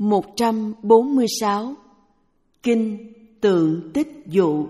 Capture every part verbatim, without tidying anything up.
một trăm bốn mươi sáu. Kinh Tượng Tích Dụ.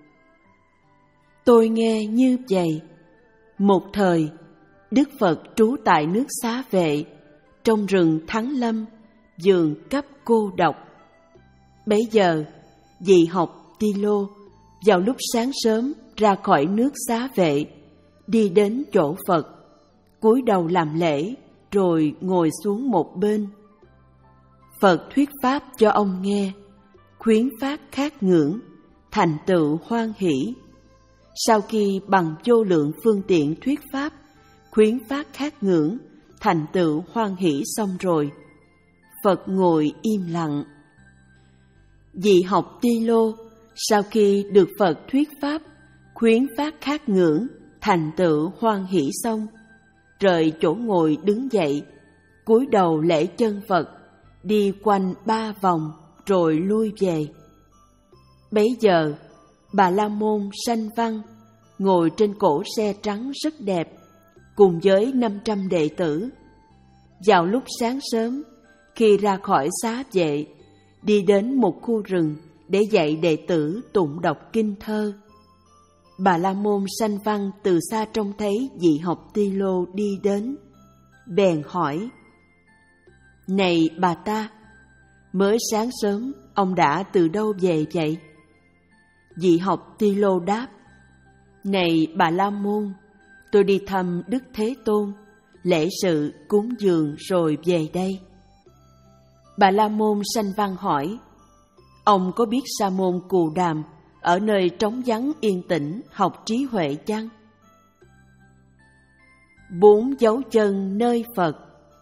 Tôi nghe như vậy. Một thời, Đức Phật trú tại nước Xá Vệ, trong rừng Thắng Lâm, vườn cấp cô độc. Bấy giờ, vị học Ti Lô vào lúc sáng sớm ra khỏi nước Xá Vệ, đi đến chỗ Phật, cúi đầu làm lễ, rồi ngồi xuống một bên. Phật thuyết pháp cho ông nghe, khuyến phát khát ngưỡng, thành tựu hoan hỷ. Sau khi bằng vô lượng phương tiện thuyết pháp, khuyến phát khát ngưỡng, thành tựu hoan hỷ xong rồi, Phật ngồi im lặng. Vị học Ti Lô sau khi được Phật thuyết pháp, khuyến phát khát ngưỡng, thành tựu hoan hỷ xong, rời chỗ ngồi đứng dậy, cúi đầu lễ chân Phật, đi quanh ba vòng rồi lui về. Bấy giờ, Bà La Môn Sanh Văn ngồi trên cỗ xe trắng rất đẹp, cùng với năm trăm đệ tử. Vào lúc sáng sớm, khi ra khỏi Xá Vệ, đi đến một khu rừng để dạy đệ tử tụng đọc kinh thơ. Bà La Môn Sanh Văn từ xa trông thấy vị học Ti Lô đi đến, bèn hỏi: Này bà ta, mới sáng sớm ông đã từ đâu về vậy? Vị học Ti Lô đáp: Này bà La Môn, tôi đi thăm Đức Thế Tôn, lễ sự cúng dường rồi về đây. Bà La Môn Sanh Văn hỏi: Ông có biết Sa môn Cù Đàm ở nơi trống vắng yên tĩnh học trí huệ chăng? Bốn dấu chân nơi Phật.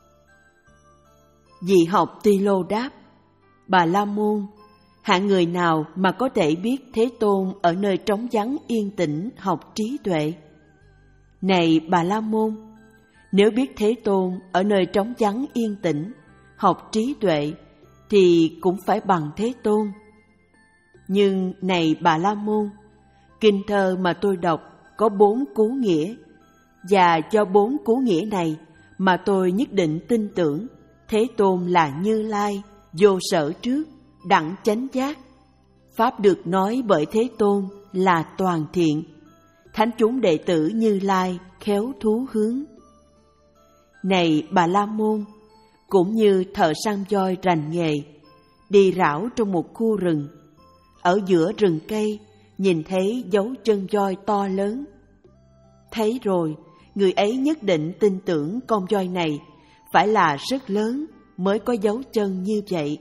Vị học Ti Lô đáp: Bà La Môn, hạng người nào mà có thể biết Thế Tôn ở nơi trống vắng yên tĩnh học trí tuệ? Này bà La Môn, nếu biết Thế Tôn ở nơi trống vắng yên tĩnh học trí tuệ thì cũng phải bằng Thế Tôn. Nhưng này bà La Môn, kinh thơ mà tôi đọc có bốn cú nghĩa, và do bốn cú nghĩa này mà tôi nhất định tin tưởng Thế Tôn là Như Lai, vô sở trước, đẳng chánh giác. Pháp được nói bởi Thế Tôn là toàn thiện. Thánh chúng đệ tử Như Lai khéo thú hướng. Này bà La Môn, cũng như thợ săn voi rành nghề, đi rảo trong một khu rừng, ở giữa rừng cây nhìn thấy dấu chân voi to lớn. Thấy rồi, người ấy nhất định tin tưởng con voi này phải là rất lớn mới có dấu chân như vậy.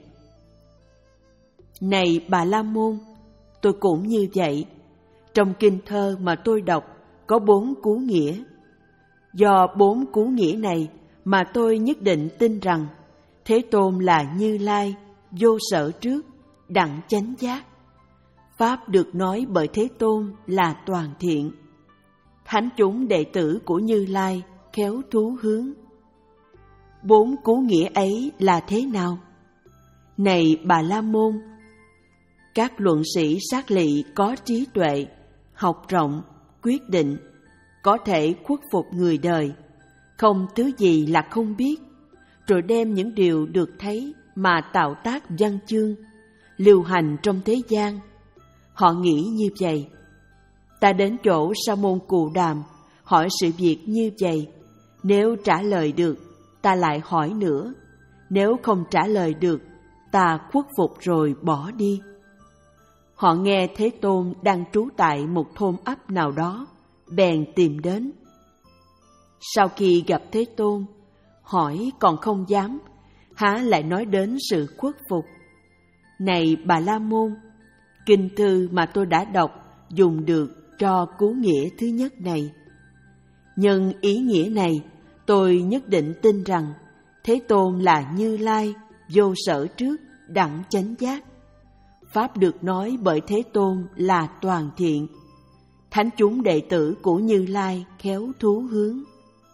Này bà La Môn, tôi cũng như vậy. Trong kinh thơ mà tôi đọc có bốn cú nghĩa. Do bốn cú nghĩa này mà tôi nhất định tin rằng Thế Tôn là Như Lai, vô sở trước, đẳng chánh giác. Pháp được nói bởi Thế Tôn là toàn thiện. Thánh chúng đệ tử của Như Lai khéo thú hướng. Bốn cú nghĩa ấy là thế nào? Này bà La Môn, các luận sĩ sát lị có trí tuệ, học rộng, quyết định, có thể khuất phục người đời, không thứ gì là không biết, rồi đem những điều được thấy mà tạo tác văn chương, lưu hành trong thế gian. Họ nghĩ như vậy. Ta đến chỗ Sa môn Cù Đàm, hỏi sự việc như vậy. Nếu trả lời được, ta lại hỏi nữa. Nếu không trả lời được, ta khuất phục rồi bỏ đi. Họ nghe Thế Tôn đang trú tại một thôn ấp nào đó, bèn tìm đến. Sau khi gặp Thế Tôn, hỏi còn không dám, há lại nói đến sự khuất phục. Này bà La Môn, kinh thư mà tôi đã đọc dùng được cho cú nghĩa thứ nhất này. Nhân ý nghĩa này, tôi nhất định tin rằng Thế Tôn là Như Lai, vô sở trước, đẳng chánh giác. Pháp được nói bởi Thế Tôn là toàn thiện. Thánh chúng đệ tử của Như Lai khéo thú hướng.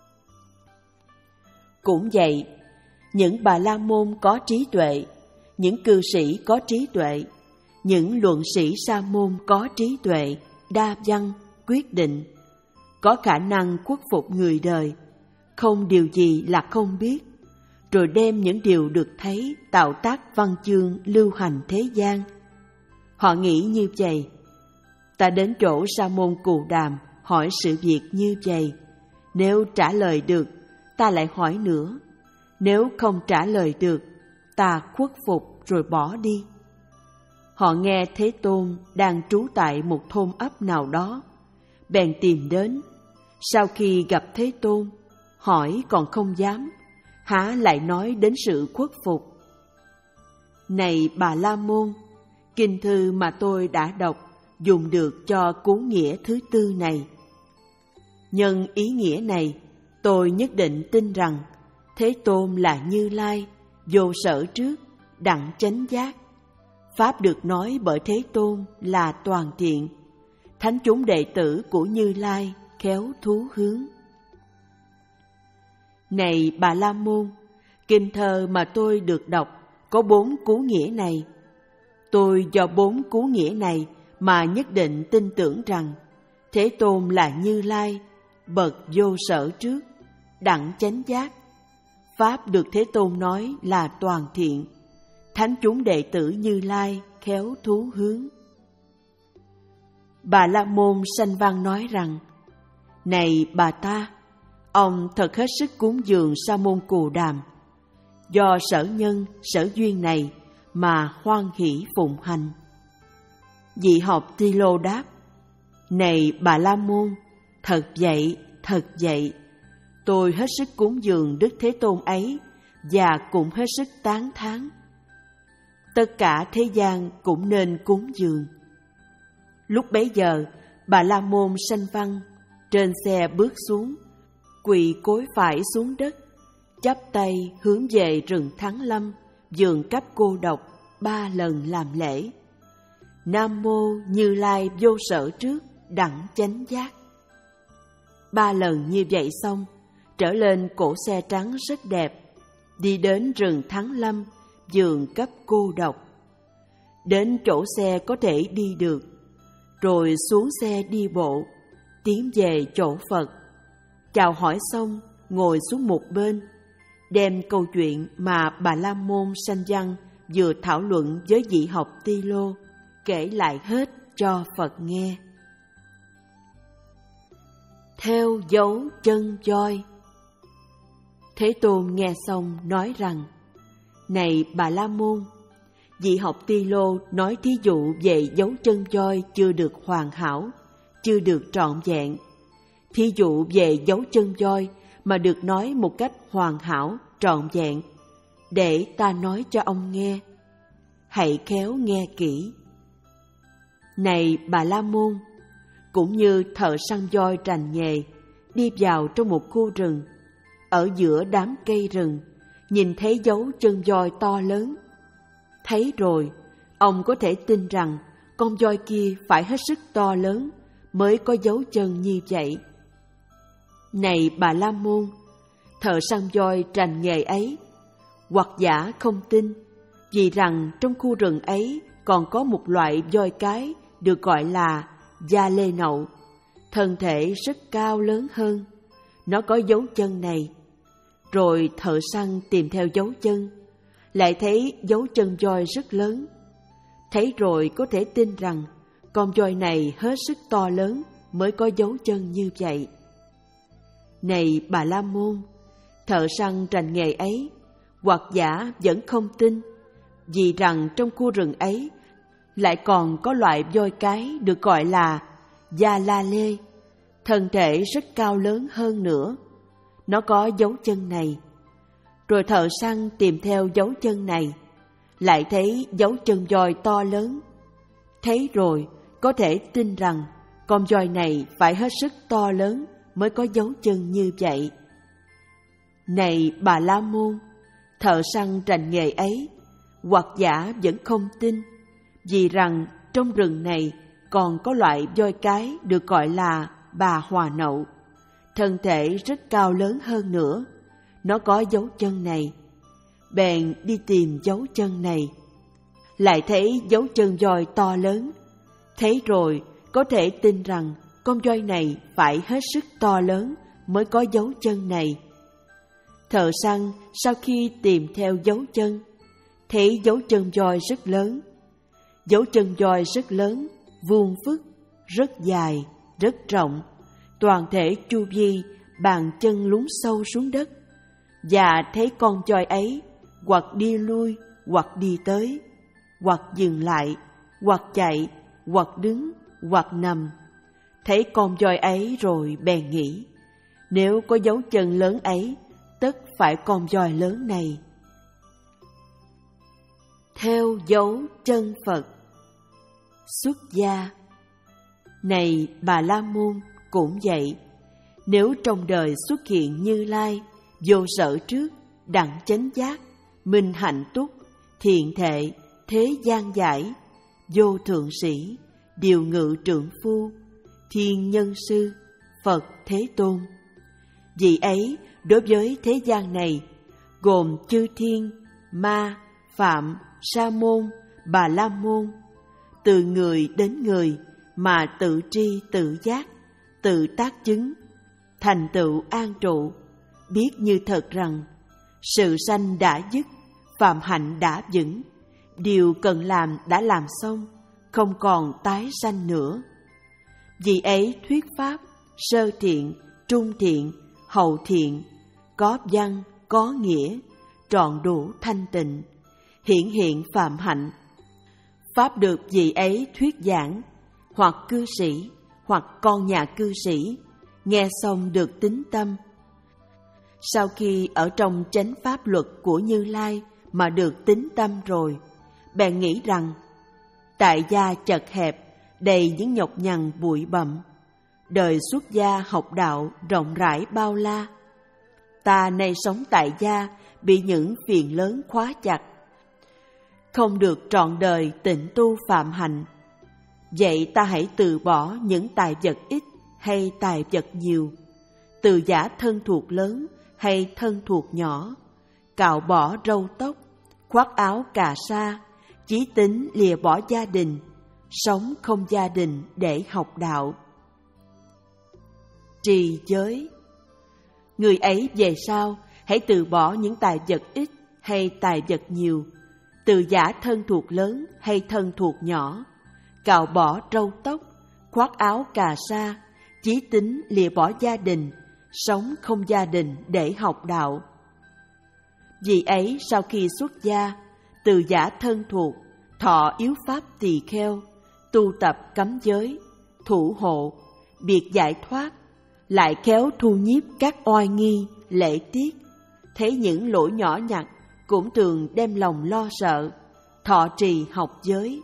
Cũng vậy, những bà La Môn có trí tuệ, những cư sĩ có trí tuệ, những luận sĩ Sa môn có trí tuệ, đa văn, quyết định, có khả năng khuất phục người đời, không điều gì là không biết, rồi đem những điều được thấy tạo tác văn chương lưu hành thế gian. Họ nghĩ như vậy: ta đến chỗ Sa môn Cù Đàm hỏi sự việc như vậy, nếu trả lời được, ta lại hỏi nữa, nếu không trả lời được, ta khuất phục rồi bỏ đi. Họ nghe Thế Tôn đang trú tại một thôn ấp nào đó, bèn tìm đến. Sau khi gặp Thế Tôn, hỏi còn không dám, há lại nói đến sự khuất phục. Này Bà La Môn, kinh thư mà tôi đã đọc dùng được cho cú nghĩa thứ tư này. Nhân ý nghĩa này, tôi nhất định tin rằng Thế Tôn là Như Lai, vô sở trước, đẳng chánh giác. Pháp được nói bởi Thế Tôn là toàn thiện, thánh chúng đệ tử của Như Lai khéo thú hướng. Này Bà La Môn, kinh thơ mà tôi được đọc có bốn cú nghĩa này. Tôi do bốn cú nghĩa này mà nhất định tin tưởng rằng Thế Tôn là Như Lai, bậc vô sở trước, đẳng chánh giác. Pháp được Thế Tôn nói là toàn thiện, thánh chúng đệ tử Như Lai khéo thú hướng. Bà La Môn Sanh Văn nói rằng: này bà ta, ông thật hết sức cúng dường Sa môn Cù Đàm, do sở nhân sở duyên này mà hoan hỷ phụng hành. Vị học Thi Lô đáp: này Bà La Môn, thật vậy, thật vậy, tôi hết sức cúng dường Đức Thế Tôn ấy và cũng hết sức tán thán. Tất cả thế gian cũng nên cúng dường. Lúc bấy giờ, Bà La Môn Sanh Văn trên xe bước xuống, quỳ cối phải xuống đất, chắp tay hướng về rừng Thắng Lâm, vườn Cấp Cô Độc ba lần làm lễ. Nam mô Như Lai vô sở trước, đẳng chánh giác. Ba lần như vậy xong, trở lên cỗ xe trắng rất đẹp, đi đến rừng Thắng Lâm, vườn Cấp Cô Độc. Đến chỗ xe có thể đi được, rồi xuống xe đi bộ, tiến về chỗ Phật. Chào hỏi xong, ngồi xuống một bên, đem câu chuyện mà Bà La Môn Sanh Văn vừa thảo luận với vị học Ti Lô kể lại hết cho Phật nghe. Theo dấu chân voi. Thế Tôn nghe xong nói rằng: này Bà La Môn, vị học Ti Lô nói thí dụ về dấu chân voi chưa được hoàn hảo, chưa được trọn vẹn. Thí dụ về dấu chân voi mà được nói một cách hoàn hảo, trọn vẹn, để ta nói cho ông nghe. Hãy khéo nghe kỹ. Này Bà La Môn, cũng như thợ săn voi trành nghề đi vào trong một khu rừng, ở giữa đám cây rừng, nhìn thấy dấu chân voi to lớn. Thấy rồi, ông có thể tin rằng con voi kia phải hết sức to lớn mới có dấu chân như vậy. Này Bà La Môn, thợ săn voi trành nghề ấy, hoặc giả không tin, vì rằng trong khu rừng ấy còn có một loại voi cái được gọi là da lê nậu, thân thể rất cao lớn hơn. Nó có dấu chân này. Rồi thợ săn tìm theo dấu chân, lại thấy dấu chân voi rất lớn. Thấy rồi có thể tin rằng con voi này hết sức to lớn mới có dấu chân như vậy. Này Bà La Môn, thợ săn trành nghề ấy, hoặc giả vẫn không tin, vì rằng trong khu rừng ấy lại còn có loại voi cái được gọi là da la lê, thân thể rất cao lớn hơn nữa. Nó có dấu chân này. Rồi thợ săn tìm theo dấu chân này, lại thấy dấu chân voi to lớn. Thấy rồi có thể tin rằng con voi này phải hết sức to lớn mới có dấu chân như vậy. Này Bà La Môn, thợ săn trành nghề ấy, hoặc giả vẫn không tin, vì rằng trong rừng này còn có loại voi cái được gọi là bà Hòa Nậu, thân thể rất cao lớn hơn nữa. Nó có dấu chân này. Bèn đi tìm dấu chân này, lại thấy dấu chân voi to lớn. Thấy rồi có thể tin rằng con voi này phải hết sức to lớn mới có dấu chân này. Thợ săn sau khi tìm theo dấu chân, thấy dấu chân voi rất lớn. Dấu chân voi rất lớn, vuông vức, rất dài, rất rộng, toàn thể chu vi bàn chân lún sâu xuống đất. Và thấy con voi ấy hoặc đi lui, hoặc đi tới, hoặc dừng lại, hoặc chạy, hoặc đứng, hoặc nằm. Thấy con voi ấy rồi bèn nghĩ, nếu có dấu chân lớn ấy, tất phải con voi lớn này. Theo dấu chân Phật. Xuất gia. Này Bà La Môn, cũng vậy, nếu trong đời xuất hiện Như Lai, vô sở trước, đẳng chánh giác, minh hạnh túc, thiện thệ, thế gian giải, vô thượng sĩ, điều ngự trượng phu, thiên nhân sư, Phật Thế Tôn. Vị ấy đối với thế gian này, gồm chư thiên, ma, phạm, sa môn, Bà La Môn, từ người đến người mà tự tri tự giác, tự tác chứng, thành tựu an trụ, biết như thật rằng sự sanh đã dứt, phạm hạnh đã vững, điều cần làm đã làm xong, không còn tái sanh nữa. Vì ấy thuyết pháp sơ thiện, trung thiện, hậu thiện, có văn, có nghĩa, trọn đủ thanh tịnh, hiển hiện phạm hạnh. Pháp được vị ấy thuyết giảng, hoặc cư sĩ, hoặc con nhà cư sĩ, nghe xong được tín tâm. Sau khi ở trong chánh pháp luật của Như Lai mà được tín tâm rồi, bèn nghĩ rằng tại gia chật hẹp, đầy những nhọc nhằn bụi bặm, đời xuất gia học đạo rộng rãi bao la. Ta nay sống tại gia bị những phiền lớn khóa chặt, không được trọn đời tịnh tu phạm hạnh. Vậy ta hãy từ bỏ những tài vật ít hay tài vật nhiều, từ giả thân thuộc lớn hay thân thuộc nhỏ, cạo bỏ râu tóc, khoác áo cà sa, chí tính lìa bỏ gia đình, sống không gia đình để học đạo. Trì giới. Người ấy về sau hãy từ bỏ những tài vật ít hay tài vật nhiều, từ giả thân thuộc lớn hay thân thuộc nhỏ, cạo bỏ râu tóc, khoác áo cà sa, chí tính lìa bỏ gia đình, sống không gia đình để học đạo. Vì ấy sau khi xuất gia, từ giả thân thuộc, thọ yếu pháp tỳ kheo, tu tập cấm giới, thủ hộ, biệt giải thoát, lại khéo thu nhiếp các oai nghi, lễ tiết, thấy những lỗi nhỏ nhặt cũng thường đem lòng lo sợ, thọ trì học giới.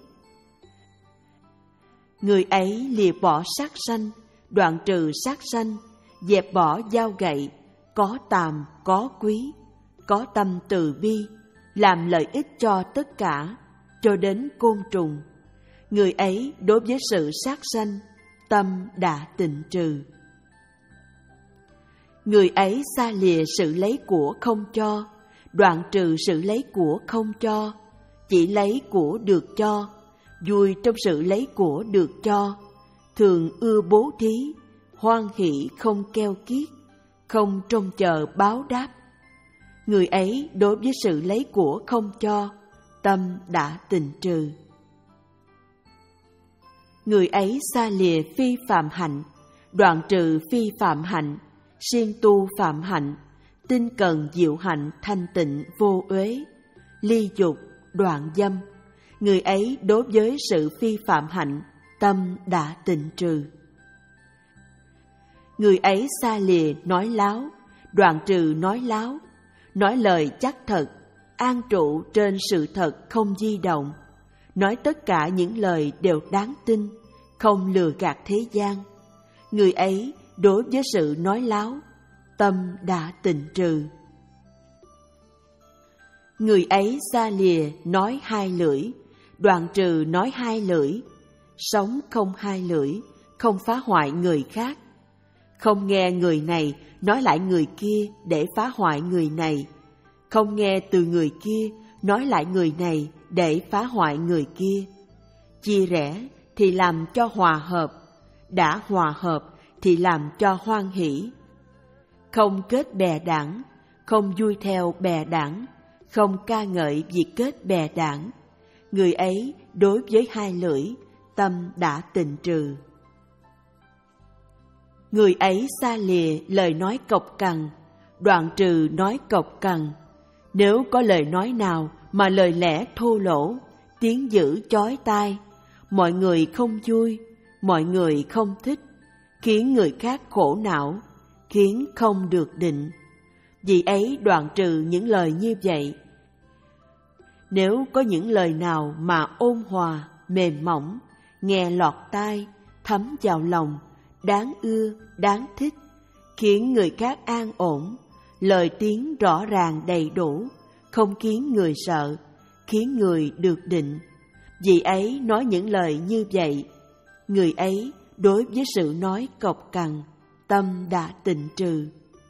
Người ấy lìa bỏ sát sanh, đoạn trừ sát sanh, dẹp bỏ dao gậy, có tàm, có quý, có tâm từ bi, làm lợi ích cho tất cả, cho đến côn trùng. Người ấy đối với sự sát sanh, tâm đã tịnh trừ. Người ấy xa lìa sự lấy của không cho, đoạn trừ sự lấy của không cho, chỉ lấy của được cho, vui trong sự lấy của được cho, thường ưa bố thí, hoan hỷ không keo kiết, không trông chờ báo đáp. Người ấy đối với sự lấy của không cho, tâm đã tịnh trừ. Người ấy xa lìa phi phạm hạnh, đoạn trừ phi phạm hạnh, siêng tu phạm hạnh, tinh cần diệu hạnh thanh tịnh vô uế, ly dục, đoạn dâm. Người ấy đối với sự phi phạm hạnh, tâm đã tịnh trừ. Người ấy xa lìa nói láo, đoạn trừ nói láo, nói lời chắc thật, an trụ trên sự thật không di động, nói tất cả những lời đều đáng tin, không lừa gạt thế gian. Người ấy đối với sự nói láo, tâm đã tịnh trừ. Người ấy xa lìa nói hai lưỡi, đoạn trừ nói hai lưỡi, sống không hai lưỡi, không phá hoại người khác, không nghe người này nói lại người kia để phá hoại người này, không nghe từ người kia nói lại người này để phá hoại người kia. Chia rẽ thì làm cho hòa hợp, đã hòa hợp thì làm cho hoan hỷ. Không kết bè đảng, không vui theo bè đảng, không ca ngợi việc kết bè đảng, người ấy đối với hai lưỡi, tâm đã tịnh trừ. Người ấy xa lìa lời nói cộc cằn, đoạn trừ nói cộc cằn. Nếu có lời nói nào mà lời lẽ thô lỗ, tiếng dữ chói tai, mọi người không vui, mọi người không thích, khiến người khác khổ não, khiến không được định, vì ấy đoạn trừ những lời như vậy. Nếu có những lời nào mà ôn hòa, mềm mỏng, nghe lọt tai, thấm vào lòng, đáng ưa, đáng thích, khiến người khác an ổn, lời tiếng rõ ràng đầy đủ, không khiến người sợ, khiến người được định, vì ấy nói những lời như vậy, người ấy đối với sự nói cộc cằn, tâm đã tịnh trừ.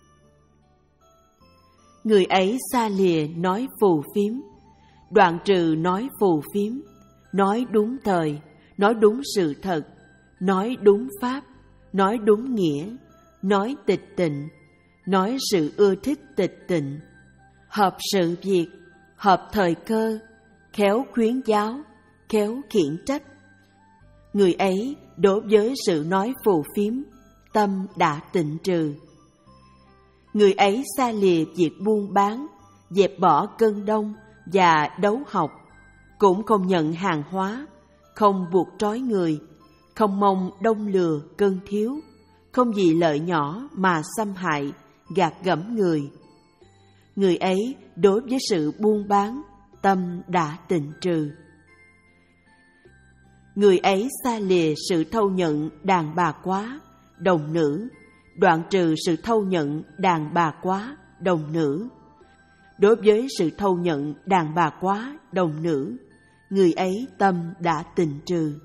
Người ấy xa lìa nói phù phiếm, đoạn trừ nói phù phiếm, nói đúng thời, nói đúng sự thật, nói đúng pháp, nói đúng nghĩa, nói tịch tịnh, nói sự ưa thích tịch tịnh, hợp sự việc, hợp thời cơ, khéo khuyến giáo, khéo khiển trách. Người ấy đối với sự nói phù phiếm, tâm đã tịnh trừ. Người ấy xa lìa việc buôn bán, dẹp bỏ cơn đông và đấu học, cũng không nhận hàng hóa, không buộc trói người, không mong đông lừa cơn thiếu, không vì lợi nhỏ mà xâm hại, gạt gẫm người. Người ấy đối với sự buôn bán, tâm đã tịnh trừ. Người ấy xa lìa sự thâu nhận đàn bà quá, đồng nữ, đoạn trừ sự thâu nhận đàn bà quá, đồng nữ. Đối với sự thâu nhận đàn bà quá, đồng nữ, người ấy tâm đã tịnh trừ.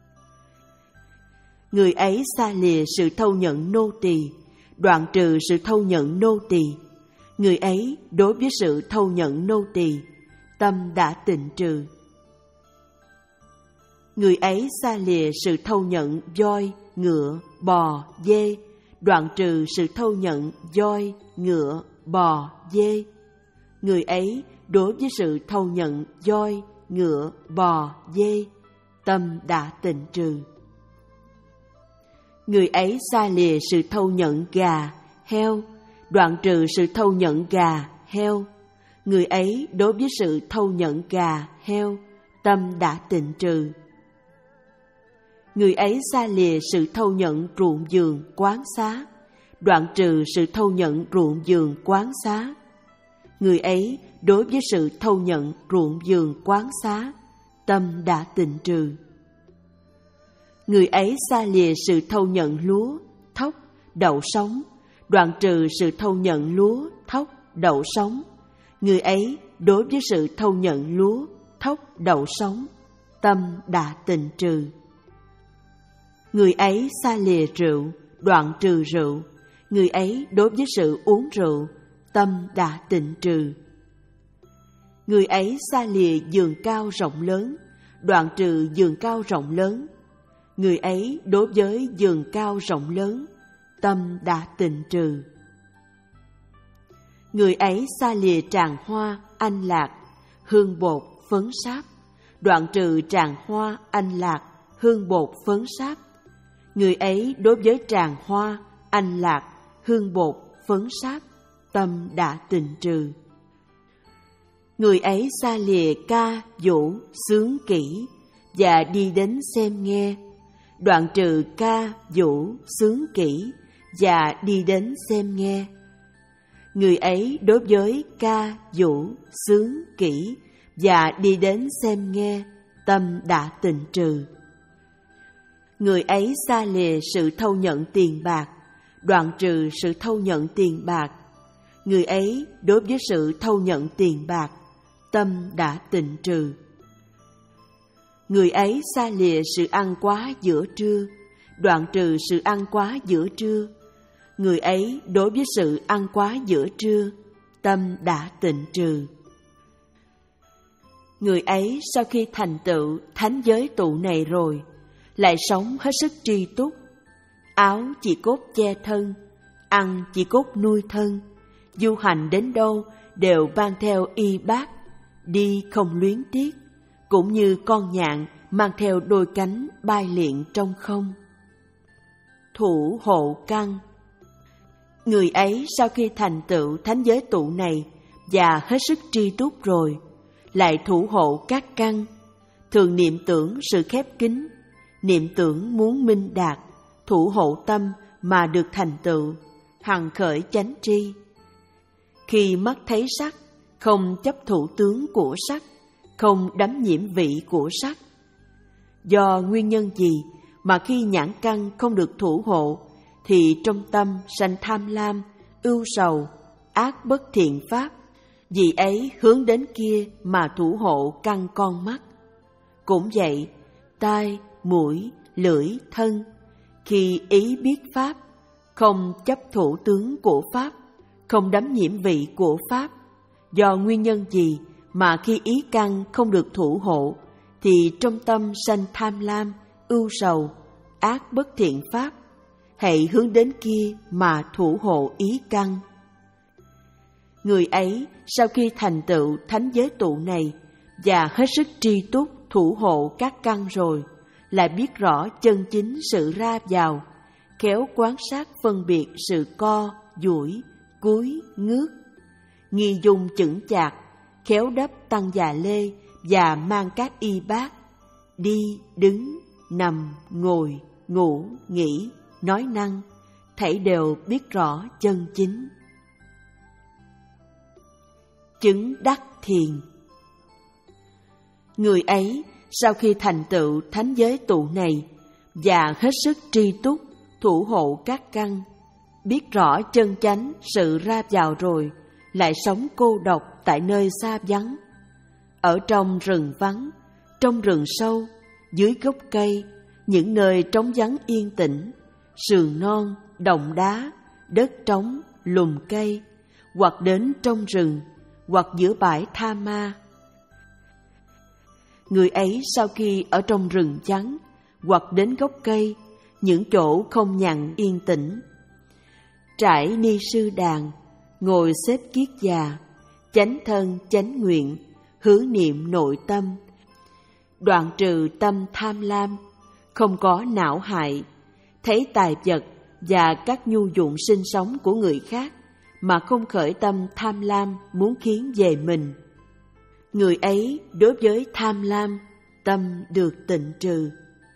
Người ấy xa lìa sự thâu nhận nô tỳ, đoạn trừ sự thâu nhận nô tỳ. Người ấy đối với sự thâu nhận nô tỳ, tâm đã tịnh trừ. Người ấy xa lìa sự thâu nhận voi, ngựa, bò, dê, đoạn trừ sự thâu nhận voi, ngựa, bò, dê. Người ấy đối với sự thâu nhận voi, ngựa, bò, dê, tâm đã tịnh trừ. Người ấy xa lìa sự thâu nhận gà, heo, đoạn trừ sự thâu nhận gà, heo. Người ấy đối với sự thâu nhận gà, heo, tâm đã tịnh trừ. Người ấy xa lìa sự thâu nhận ruộng vườn, quán xá, đoạn trừ sự thâu nhận ruộng vườn, quán xá. Người ấy đối với sự thâu nhận ruộng vườn, quán xá, tâm đã tịnh trừ. Người ấy xa lìa sự thâu nhận lúa, thóc, đậu sống, đoạn trừ sự thâu nhận lúa, thóc, đậu sống. Người ấy đối với sự thâu nhận lúa, thóc, đậu sống, tâm đã tịnh trừ. Người ấy xa lìa rượu, đoạn trừ rượu. Người ấy đối với sự uống rượu, tâm đã tịnh trừ. Người ấy xa lìa giường cao rộng lớn, đoạn trừ giường cao rộng lớn. Người ấy đối với giường cao rộng lớn, tâm đã tịnh trừ. Người ấy xa lìa tràng hoa, anh lạc, hương bột, phấn sáp, đoạn trừ tràng hoa, anh lạc, hương bột, phấn sáp. Người ấy đối với tràng hoa, anh lạc, hương bột, phấn sáp, tâm đã tịnh trừ. Người ấy xa lìa ca, vũ, xướng kỹ, và đi đến xem nghe, đoạn trừ ca, vũ, xướng kỹ, và đi đến xem nghe. Người ấy đối với ca, vũ, xướng kỹ, và đi đến xem nghe, tâm đã tịnh trừ. Người ấy xa lìa sự thâu nhận tiền bạc, đoạn trừ sự thâu nhận tiền bạc. Người ấy đối với sự thâu nhận tiền bạc, tâm đã tịnh trừ. Người ấy xa lìa sự ăn quá giữa trưa, đoạn trừ sự ăn quá giữa trưa. Người ấy đối với sự ăn quá giữa trưa, tâm đã tịnh trừ. Người ấy sau khi thành tựu thánh giới tụ này rồi, lại sống hết sức tri túc. Áo chỉ cốt che thân, ăn chỉ cốt nuôi thân, du hành đến đâu đều mang theo y bát, đi không luyến tiếc, cũng như con nhạn mang theo đôi cánh bay liệng trong không. Thủ hộ căn. Người ấy sau khi thành tựu thánh giới tụ này và hết sức tri túc rồi, lại thủ hộ các căn, thường niệm tưởng sự khép kín, niệm tưởng muốn minh đạt, thủ hộ tâm mà được thành tựu, hằng khởi chánh tri. Khi mắt thấy sắc, không chấp thủ tướng của sắc, không đắm nhiễm vị của sắc. Do nguyên nhân gì mà khi nhãn căn không được thủ hộ, thì trong tâm sanh tham lam, ưu sầu, ác bất thiện pháp, vì ấy hướng đến kia mà thủ hộ căn con mắt. Cũng vậy, tai, mũi, lưỡi, thân, khi ý biết pháp, không chấp thủ tướng của pháp, không đắm nhiễm vị của pháp. Do nguyên nhân gì mà khi ý căn không được thủ hộ, thì trong tâm sanh tham lam, ưu sầu, ác bất thiện pháp, hãy hướng đến kia mà thủ hộ ý căn. Người ấy sau khi thành tựu thánh giới tụ này và hết sức tri túc thủ hộ các căn rồi, lại biết rõ chân chính sự ra vào, khéo quan sát phân biệt sự co, duỗi, cúi, ngước, nghi dung chững chạc, khéo đắp tăng già lê và mang các y bát, đi, đứng, nằm, ngồi, ngủ, nghỉ, nói năng, thảy đều biết rõ chân chính. Chứng đắc thiền. Người ấy sau khi thành tựu thánh giới tụ này và hết sức tri túc thủ hộ các căn, biết rõ chân chánh sự ra vào rồi, lại sống cô độc tại nơi xa vắng, ở trong rừng vắng, trong rừng sâu, dưới gốc cây, những nơi trống vắng yên tĩnh, sườn non, đồng đá, đất trống, lùm cây, hoặc đến trong rừng, hoặc giữa bãi tha ma. Người ấy sau khi ở trong rừng vắng, hoặc đến gốc cây, những chỗ không nhằn yên tĩnh, trải ni sư đàn, ngồi xếp kiết già, chánh thân chánh nguyện, hứa niệm nội tâm, đoạn trừ tâm tham lam, không có não hại, thấy tài vật và các nhu dụng sinh sống của người khác mà không khởi tâm tham lam muốn khiến về mình. Người ấy đối với tham lam, tâm được tịnh trừ.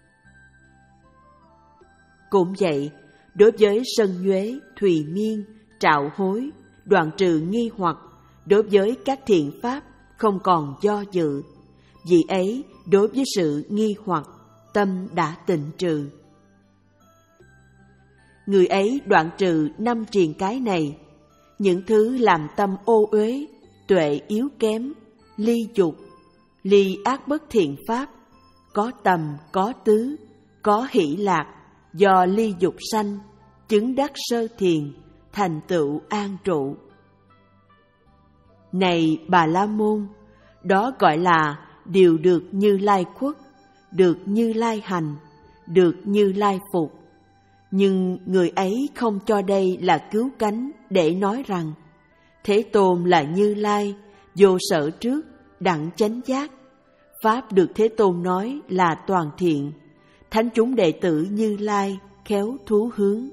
Cũng vậy, đối với sân nhuế, thùy miên, trạo hối, đoạn trừ nghi hoặc, đối với các thiện pháp không còn do dự. Vì ấy, đối với sự nghi hoặc, tâm đã tịnh trừ. Người ấy đoạn trừ năm triền cái này, những thứ làm tâm ô uế, tuệ yếu kém, ly dục, ly ác bất thiện pháp, có tầm, có tứ, có hỷ lạc, do ly dục sanh, chứng đắc sơ thiền, thành tựu an trụ. Này Bà La Môn, đó gọi là điều được Như Lai khuất, được Như Lai hành, được Như Lai phục. Nhưng người ấy không cho đây là cứu cánh để nói rằng Thế Tôn là Như Lai, vô sở trước, đẳng chánh giác. Pháp được Thế Tôn nói là toàn thiện, thánh chúng đệ tử Như Lai khéo thú hướng.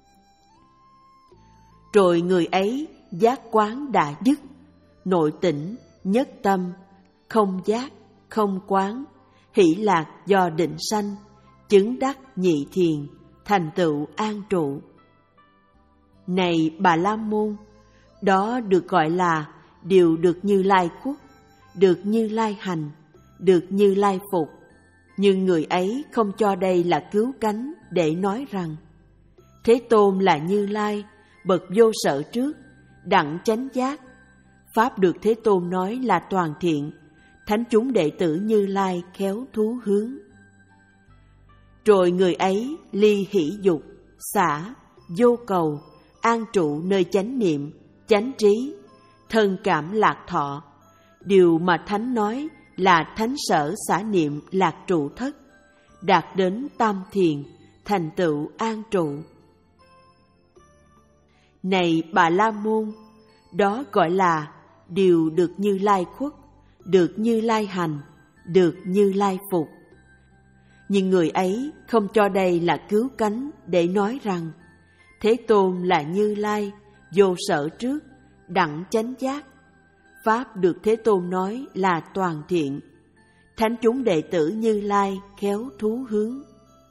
Rồi người ấy giác quán đã dứt, nội tỉnh, nhất tâm, không giác, không quán, hỷ lạc do định sanh, chứng đắc nhị thiền, thành tựu an trụ. Này Bà La Môn, đó được gọi là điều được Như Lai khuất, được Như Lai hành, được Như Lai phục. Nhưng người ấy không cho đây là cứu cánh để nói rằng Thế Tôn là Như Lai, bậc vô sở trước, đẳng chánh giác. Pháp được Thế Tôn nói là toàn thiện, thánh chúng đệ tử Như Lai khéo thú hướng. Rồi người ấy ly hỷ dục, xả, vô cầu, an trụ nơi chánh niệm, chánh trí, thân cảm lạc thọ. Điều mà Thánh nói là thánh sở xả niệm lạc trụ thất, đạt đến tam thiền, thành tựu an trụ. Này Bà La Môn, đó gọi là điều được Như Lai khuất, được Như Lai hành, được Như Lai phục. Nhưng người ấy không cho đây là cứu cánh để nói rằng Thế Tôn là Như Lai, vô sở trước, đẳng chánh giác. Pháp được Thế Tôn nói là toàn thiện. Thánh chúng đệ tử Như Lai khéo thú hướng.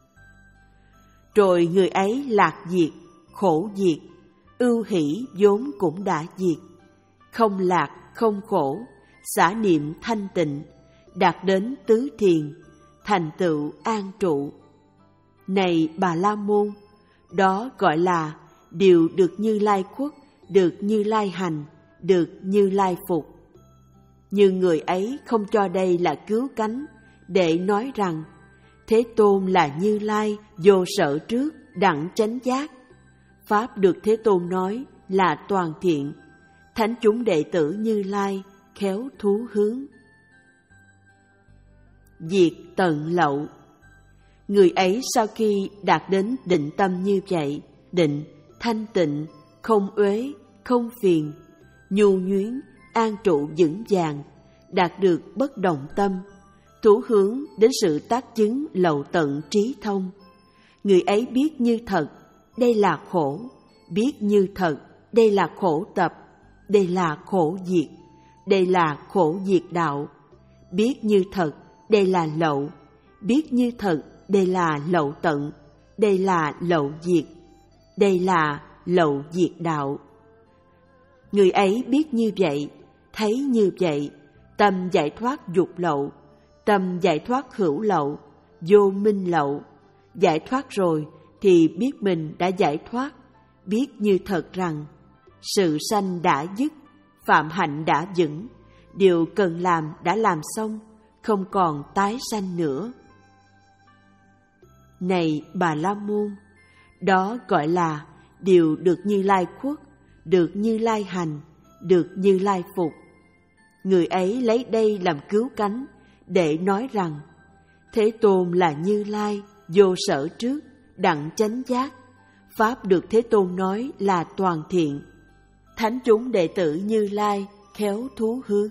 Rồi người ấy lạc diệt, khổ diệt, ưu hỷ vốn cũng đã diệt. Không lạc, không khổ, xả niệm thanh tịnh, đạt đến tứ thiền, thành tựu an trụ. Này Bà La Môn, đó gọi là điều được Như Lai khuất, được Như Lai hành, được Như Lai phục. Nhưng người ấy không cho đây là cứu cánh để nói rằng Thế Tôn là Như Lai, vô sở trước, đẳng chánh giác. Pháp được Thế Tôn nói là toàn thiện. Thánh chúng đệ tử Như Lai khéo thú hướng. Diệt tận lậu. Người ấy sau khi đạt đến định tâm như vậy, định, thanh tịnh, không uế, không phiền, nhu nhuyến, an trụ vững vàng, đạt được bất động tâm, thú hướng đến sự tác chứng lậu tận trí thông. Người ấy biết như thật, đây là khổ, biết như thật, đây là khổ tập, đây là khổ diệt, đây là khổ diệt đạo. Biết như thật, đây là lậu, biết như thật, đây là lậu tận, đây là lậu diệt, đây là lậu diệt đạo. Người ấy biết như vậy, thấy như vậy, tâm giải thoát dục lậu, tâm giải thoát hữu lậu, vô minh lậu. Giải thoát rồi thì biết mình đã giải thoát, biết như thật rằng sự sanh đã dứt, phạm hạnh đã vững, điều cần làm đã làm xong, không còn tái sanh nữa. Này Bà La Môn, đó gọi là điều được Như Lai khuất, được Như Lai hành, được Như Lai phục. Người ấy lấy đây làm cứu cánh để nói rằng Thế Tôn là Như Lai, vô sở trước, đẳng chánh giác. Pháp được Thế Tôn nói là toàn thiện. Thánh chúng đệ tử Như Lai khéo thú hướng.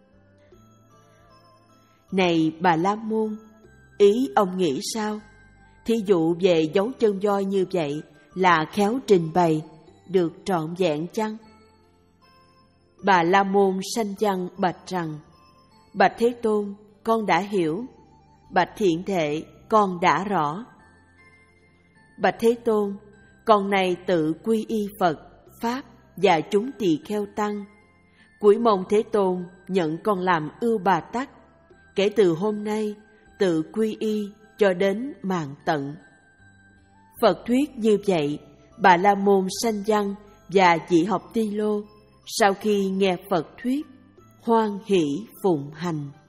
Này Bà La Môn, ý ông nghĩ sao? Thí dụ về dấu chân voi như vậy là khéo trình bày, được trọn vẹn chăng? Bà La Môn sanh văn bạch rằng: Bạch Thế Tôn, con đã hiểu. Bạch Thiện Thệ, con đã rõ. Bạch Thế Tôn, con này tự quy y Phật, Pháp và chúng tỳ kheo tăng. Cúi mong Thế Tôn nhận con làm ưu Bà Tắc. Kể từ hôm nay, tự quy y cho đến mạn tận. Phật thuyết như vậy, Bà La Môn sanh văn và vị học Ti Lô sau khi nghe Phật thuyết, hoan hỷ phụng hành.